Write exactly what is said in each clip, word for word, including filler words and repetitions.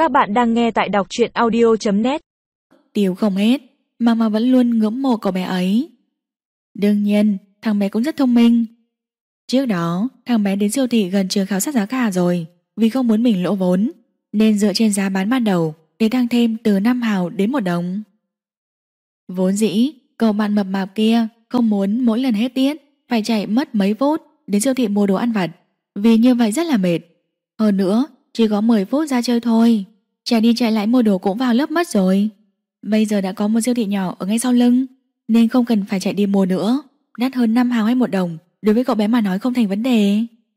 Các bạn đang nghe tại đọc truyện audio chấm net. Tiêu không hết, mà mà vẫn luôn ngưỡng mộ cậu bé ấy. Đương nhiên, thằng bé cũng rất thông minh. Trước đó, thằng bé đến siêu thị gần trường khảo sát giá cả rồi, vì không muốn mình lỗ vốn, nên dựa trên giá bán ban đầu để tăng thêm từ năm hào đến một đồng. Vốn dĩ, cậu bạn mập mạp kia không muốn mỗi lần hết tiết phải chạy mất mấy phút đến siêu thị mua đồ ăn vặt, vì như vậy rất là mệt. Hơn nữa, chỉ có mười phút ra chơi thôi, chạy đi chạy lại mua đồ cũng vào lớp mất rồi. Bây giờ đã có một siêu thị nhỏ ở ngay sau lưng, nên không cần phải chạy đi mua nữa. Đắt hơn năm hào hay một đồng, đối với cậu bé mà nói không thành vấn đề.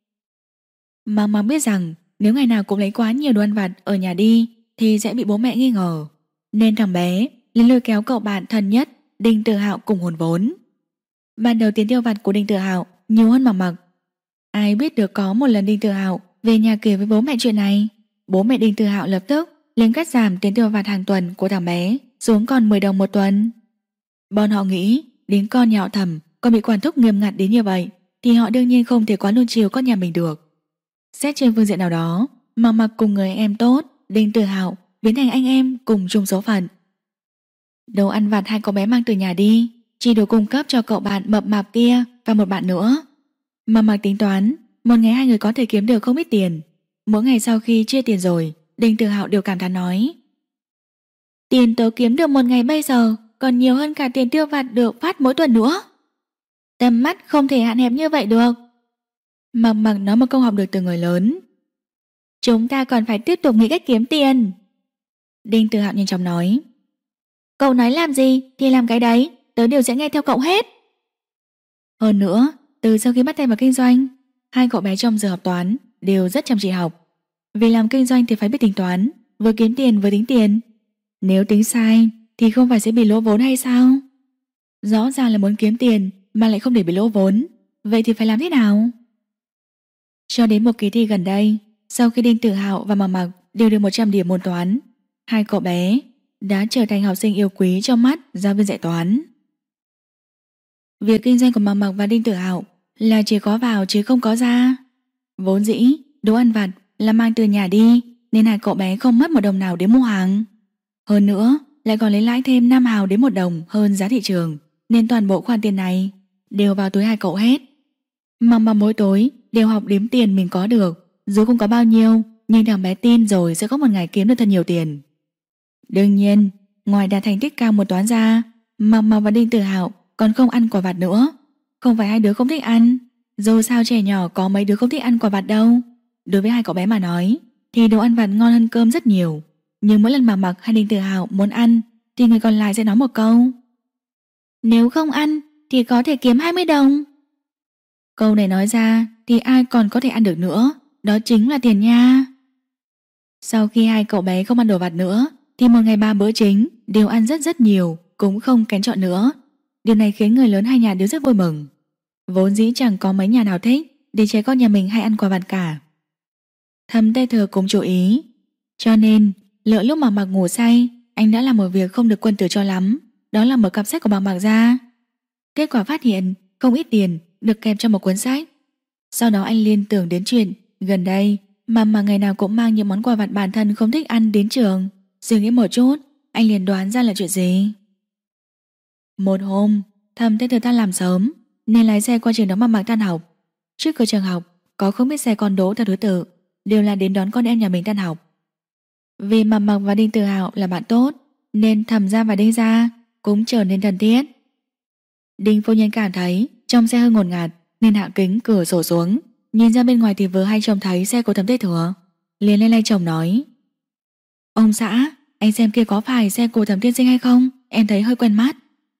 Mà mà biết rằng nếu ngày nào cũng lấy quá nhiều đồ ăn vặt ở nhà đi thì sẽ bị bố mẹ nghi ngờ, nên thằng bé liền lôi kéo cậu bạn thân nhất Đinh Tự Hạo cùng hùn vốn. Ban đầu tiền tiêu vặt của Đinh Tự Hạo nhiều hơn Mặc Mặc. Ai biết được có một lần Đinh Tự Hạo về nhà kể với bố mẹ chuyện này, bố mẹ Đinh Tự Hạo lập tức lên cắt giảm tiền tiêu vặt hàng tuần của thằng bé xuống còn mười đồng một tuần. Bọn họ nghĩ đến con nhà họ Thẩm còn bị quản thúc nghiêm ngặt đến như vậy thì họ đương nhiên không thể quá nuông chiều con nhà mình được. Xét trên phương diện nào đó, Mặc Mặc cùng người em tốt Đinh Tự Hạo biến thành anh em cùng chung số phận. Đồ ăn vặt hai cậu bé mang từ nhà đi chỉ đủ cung cấp cho cậu bạn mập mạp kia và một bạn nữa. Mặc Mặc tính toán một ngày hai người có thể kiếm được không ít tiền. Mỗi ngày sau khi chia tiền rồi, Đinh Tự Hạo đều cảm thán nói: tiền tớ kiếm được một ngày bây giờ còn nhiều hơn cả tiền tiêu vặt được phát mỗi tuần nữa. Tầm mắt không thể hạn hẹp như vậy được. Mặc Mặc nói một câu học được từ người lớn: chúng ta còn phải tiếp tục nghĩ cách kiếm tiền. Đinh Tự Hạo nhanh chóng nói: cậu nói làm gì thì làm cái đấy, tớ đều sẽ nghe theo cậu hết. Hơn nữa, từ sau khi bắt tay vào kinh doanh, hai cậu bé trong giờ học toán đều rất chăm chỉ học. Vì làm kinh doanh thì phải biết tính toán, vừa kiếm tiền vừa tính tiền. Nếu tính sai thì không phải sẽ bị lỗ vốn hay sao? Rõ ràng là muốn kiếm tiền mà lại không để bị lỗ vốn, vậy thì phải làm thế nào? Cho đến một kỳ thi gần đây, sau khi Đinh Tự Hạo và Mặc Mặc đều được một trăm điểm môn toán, hai cậu bé đã trở thành học sinh yêu quý trong mắt giáo viên dạy toán. Việc kinh doanh của Mặc Mặc và Đinh Tự Hạo là chỉ có vào chứ không có ra. Vốn dĩ đồ ăn vặt là mang từ nhà đi, nên hai cậu bé không mất một đồng nào để mua hàng. Hơn nữa lại còn lấy lãi thêm năm hào đến một đồng hơn giá thị trường, nên toàn bộ khoản tiền này đều vào túi hai cậu hết. Mặc Mặc mỗi tối đều học đếm tiền mình có được, dù không có bao nhiêu, nhưng thằng bé tin rồi sẽ có một ngày kiếm được thật nhiều tiền. Đương nhiên, ngoài đạt thành tích cao một toán ra, Mặc Mặc và Đinh Tự Hạo còn không ăn quả vặt nữa. Không phải hai đứa không thích ăn, dù sao trẻ nhỏ có mấy đứa không thích ăn quả vặt đâu. Đối với hai cậu bé mà nói thì đồ ăn vặt ngon hơn cơm rất nhiều. Nhưng mỗi lần Mặc Mặc hay Đinh Tự Hạo muốn ăn thì người còn lại sẽ nói một câu: nếu không ăn thì có thể kiếm hai mươi đồng. Câu này nói ra thì ai còn có thể ăn được nữa, đó chính là tiền nha. Sau khi hai cậu bé không ăn đồ vặt nữa thì một ngày ba bữa chính đều ăn rất rất nhiều, cũng không kén chọn nữa. Điều này khiến người lớn hai nhà đều rất vui mừng. Vốn dĩ chẳng có mấy nhà nào thích để trẻ con nhà mình hay ăn quả vặt cả. Thầm Tê Thừa cũng chú ý, cho nên lỡ lúc mà Mặc ngủ say, anh đã làm một việc không được quân tử cho lắm, đó là mở cặp sách của Mặc Mặc ra. Kết quả phát hiện không ít tiền được kèm trong một cuốn sách. Sau đó anh liên tưởng đến chuyện gần đây mà mà ngày nào cũng mang những món quà vặt bản thân không thích ăn đến trường. Suy nghĩ một chút, anh liền đoán ra là chuyện gì. Một hôm, Thầm Tê Thừa tan làm sớm nên lái xe qua trường đón Mặc Mặc tan học. Trước cửa trường học có không biết xe con đỗ theo thứ tự, đều là đến đón con em nhà mình tan học. Vì Mặc Mặc và Đinh Tự Hạo là bạn tốt, nên Thẩm gia và Đinh gia cũng trở nên thân thiết. Đinh phu nhân cảm thấy trong xe hơi ngột ngạt nên hạ kính cửa sổ xuống, nhìn ra bên ngoài thì vừa hay trông thấy xe của Thẩm Tê Thừa, liền lên lay chồng nói: ông xã, anh xem kia có phải xe của Thẩm tiên sinh hay không? Em thấy hơi quen mắt.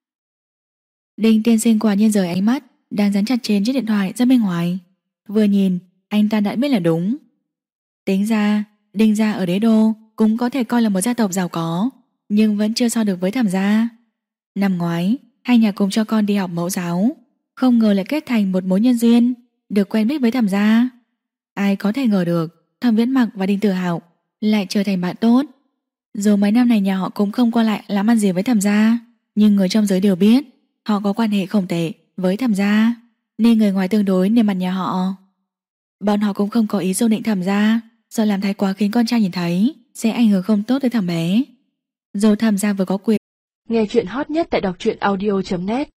Đinh tiên sinh quả nhiên rời ánh mắt đang dán chặt trên chiếc điện thoại ra bên ngoài. Vừa nhìn, anh ta đã biết là đúng. Tính ra, Đinh gia ở đế đô cũng có thể coi là một gia tộc giàu có, nhưng vẫn chưa so được với Thẩm gia. Năm ngoái, hai nhà cùng cho con đi học mẫu giáo, không ngờ lại kết thành một mối nhân duyên, được quen biết với Thẩm gia. Ai có thể ngờ được Thẩm Viễn Mặc và Đinh Tự Hạo lại trở thành bạn tốt. Dù mấy năm này nhà họ cũng không qua lại làm ăn gì với Thẩm gia, nhưng người trong giới đều biết họ có quan hệ không tệ với Thẩm gia, nên người ngoài tương đối nề mặt nhà họ. Bọn họ cũng không có ý xô nịnh Thẩm gia, sợ làm thái quá khiến con trai nhìn thấy sẽ ảnh hưởng không tốt tới thằng bé. Dù tham gia vừa có quyền. Nghe chuyện hot nhất tại đọc truyện audio chấm net